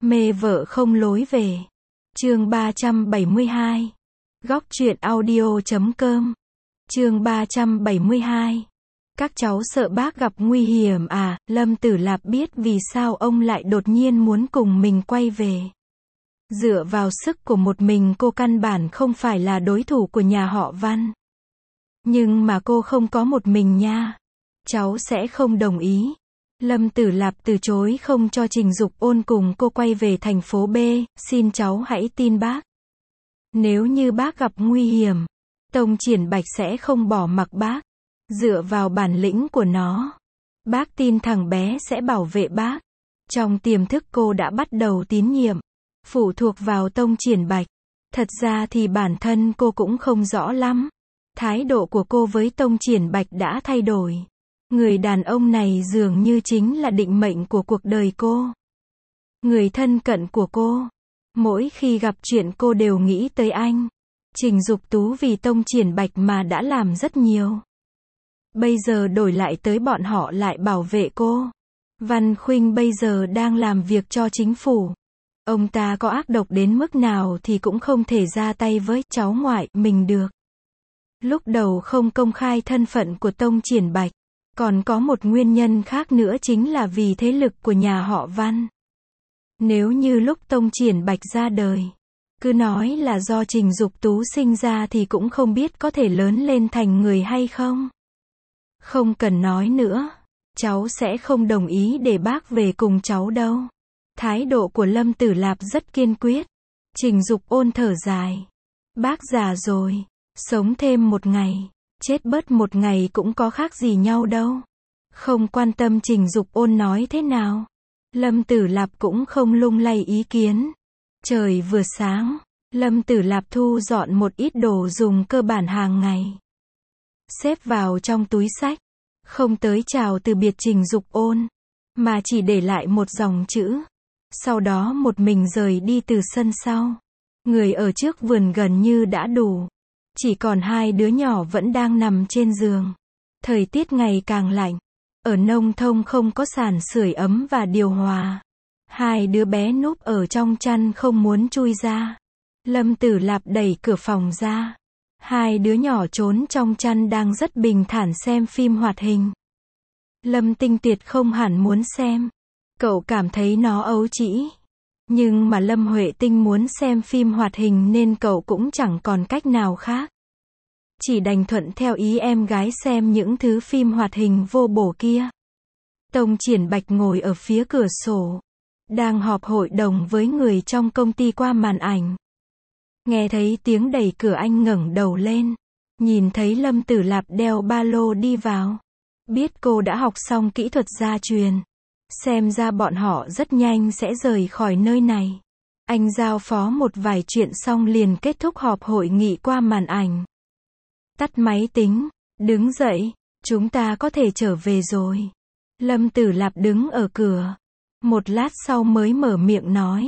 Mê vợ không lối về. Chương 372. Góc truyện audio.com. Chương 372. Các cháu sợ bác gặp nguy hiểm à? Lâm Tử Lạp biết vì sao ông lại đột nhiên muốn cùng mình quay về. Dựa vào sức của một mình cô căn bản không phải là đối thủ của nhà họ Văn. Nhưng mà cô không có một mình nha. Cháu sẽ không đồng ý. Lâm Tử Lạp từ chối không cho Trình Dục Ôn cùng cô quay về thành phố B, xin cháu hãy tin bác. Nếu như bác gặp nguy hiểm, Tông Triển Bạch sẽ không bỏ mặc bác. Dựa vào bản lĩnh của nó, bác tin thằng bé sẽ bảo vệ bác. Trong tiềm thức cô đã bắt đầu tín nhiệm, phụ thuộc vào Tông Triển Bạch. Thật ra thì bản thân cô cũng không rõ lắm. Thái độ của cô với Tông Triển Bạch đã thay đổi. Người đàn ông này dường như chính là định mệnh của cuộc đời cô. Người thân cận của cô. Mỗi khi gặp chuyện cô đều nghĩ tới anh. Trình Dục Tú vì Tông Triển Bạch mà đã làm rất nhiều. Bây giờ đổi lại tới bọn họ lại bảo vệ cô. Văn Khuynh bây giờ đang làm việc cho chính phủ. Ông ta có ác độc đến mức nào thì cũng không thể ra tay với cháu ngoại mình được. Lúc đầu không công khai thân phận của Tông Triển Bạch. Còn có một nguyên nhân khác nữa chính là vì thế lực của nhà họ Văn. Nếu như lúc Tông Triển Bạch ra đời, cứ nói là do Trình Dục Tú sinh ra thì cũng không biết có thể lớn lên thành người hay không. Không cần nói nữa, cháu sẽ không đồng ý để bác về cùng cháu đâu. Thái độ của Lâm Tử Lạp rất kiên quyết. Trình Dục Ôn thở dài. Bác già rồi, sống thêm một ngày, chết bớt một ngày cũng có khác gì nhau đâu. Không quan tâm Trình Dục Ôn nói thế nào. Lâm Tử Lạp cũng không lung lay ý kiến. Trời vừa sáng, Lâm Tử Lạp thu dọn một ít đồ dùng cơ bản hàng ngày. Xếp vào trong túi xách. Không tới chào từ biệt Trình Dục Ôn, mà chỉ để lại một dòng chữ. Sau đó một mình rời đi từ sân sau. Người ở trước vườn gần như đã đủ. Chỉ còn hai đứa nhỏ vẫn đang nằm trên giường. Thời tiết ngày càng lạnh. Ở nông thôn không có sàn sưởi ấm và điều hòa. Hai đứa bé núp ở trong chăn không muốn chui ra. Lâm Tử Lạp đẩy cửa phòng ra. Hai đứa nhỏ trốn trong chăn đang rất bình thản xem phim hoạt hình. Lâm Tinh Tuyệt không hẳn muốn xem. Cậu cảm thấy nó ấu trĩ. Nhưng mà Lâm Huệ Tinh muốn xem phim hoạt hình nên cậu cũng chẳng còn cách nào khác. Chỉ đành thuận theo ý em gái xem những thứ phim hoạt hình vô bổ kia. Tông Triển Bạch ngồi ở phía cửa sổ. Đang họp hội đồng với người trong công ty qua màn ảnh. Nghe thấy tiếng đẩy cửa anh ngẩng đầu lên. Nhìn thấy Lâm Tử Lạp đeo ba lô đi vào. Biết cô đã học xong kỹ thuật gia truyền. Xem ra bọn họ rất nhanh sẽ rời khỏi nơi này. Anh giao phó một vài chuyện xong liền kết thúc họp hội nghị qua màn ảnh. Tắt máy tính, đứng dậy, chúng ta có thể trở về rồi. Lâm Tử Lạp đứng ở cửa. Một lát sau mới mở miệng nói.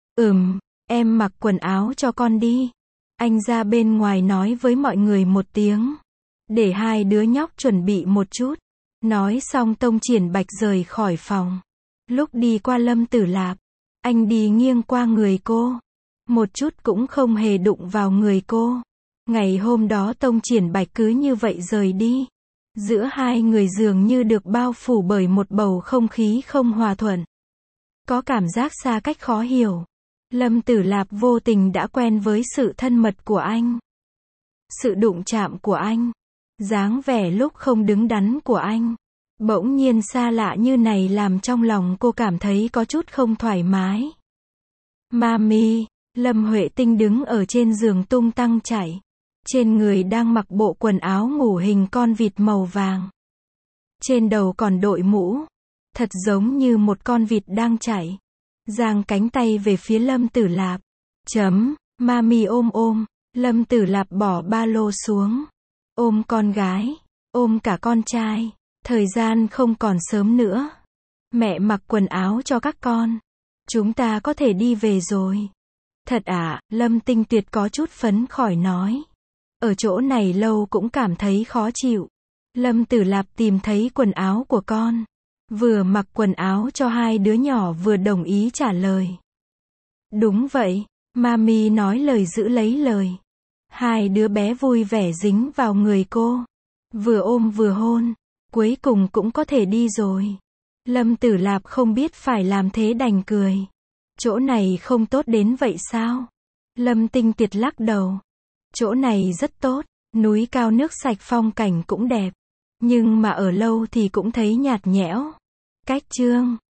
Em mặc quần áo cho con đi. Anh ra bên ngoài nói với mọi người một tiếng. Để hai đứa nhóc chuẩn bị một chút. Nói xong Tông Triển Bạch rời khỏi phòng. Lúc đi qua Lâm Tử Lạp, anh đi nghiêng qua người cô. Một chút cũng không hề đụng vào người cô. Ngày hôm đó Tông Triển Bạch cứ như vậy rời đi. Giữa hai người dường như được bao phủ bởi một bầu không khí không hòa thuận. Có cảm giác xa cách khó hiểu. Lâm Tử Lạp vô tình đã quen với sự thân mật của anh. Sự đụng chạm của anh. Dáng vẻ lúc không đứng đắn của anh. Bỗng nhiên xa lạ như này làm trong lòng cô cảm thấy có chút không thoải mái. Mami, Lâm Huệ Tinh đứng ở trên giường tung tăng chạy. Trên người đang mặc bộ quần áo ngủ hình con vịt màu vàng. Trên đầu còn đội mũ. Thật giống như một con vịt đang chạy. Giang cánh tay về phía Lâm Tử Lạp. Mami ôm. Lâm Tử Lạp bỏ ba lô xuống. Ôm con gái. Ôm cả con trai. Thời gian không còn sớm nữa. Mẹ mặc quần áo cho các con. Chúng ta có thể đi về rồi. Thật à? Lâm Tinh Tuyệt có chút phấn khởi nói. Ở chỗ này lâu cũng cảm thấy khó chịu. Lâm Tử Lạp tìm thấy quần áo của con. Vừa mặc quần áo cho hai đứa nhỏ vừa đồng ý trả lời. Đúng vậy, Mami nói lời giữ lấy lời. Hai đứa bé vui vẻ dính vào người cô. Vừa ôm vừa hôn. Cuối cùng cũng có thể đi rồi. Lâm Tử Lạp không biết phải làm thế đành cười. Chỗ này không tốt đến vậy sao? Lâm Tinh Tiệt lắc đầu. Chỗ này rất tốt, núi cao nước sạch phong cảnh cũng đẹp. Nhưng mà ở lâu thì cũng thấy nhạt nhẽo. Cách chương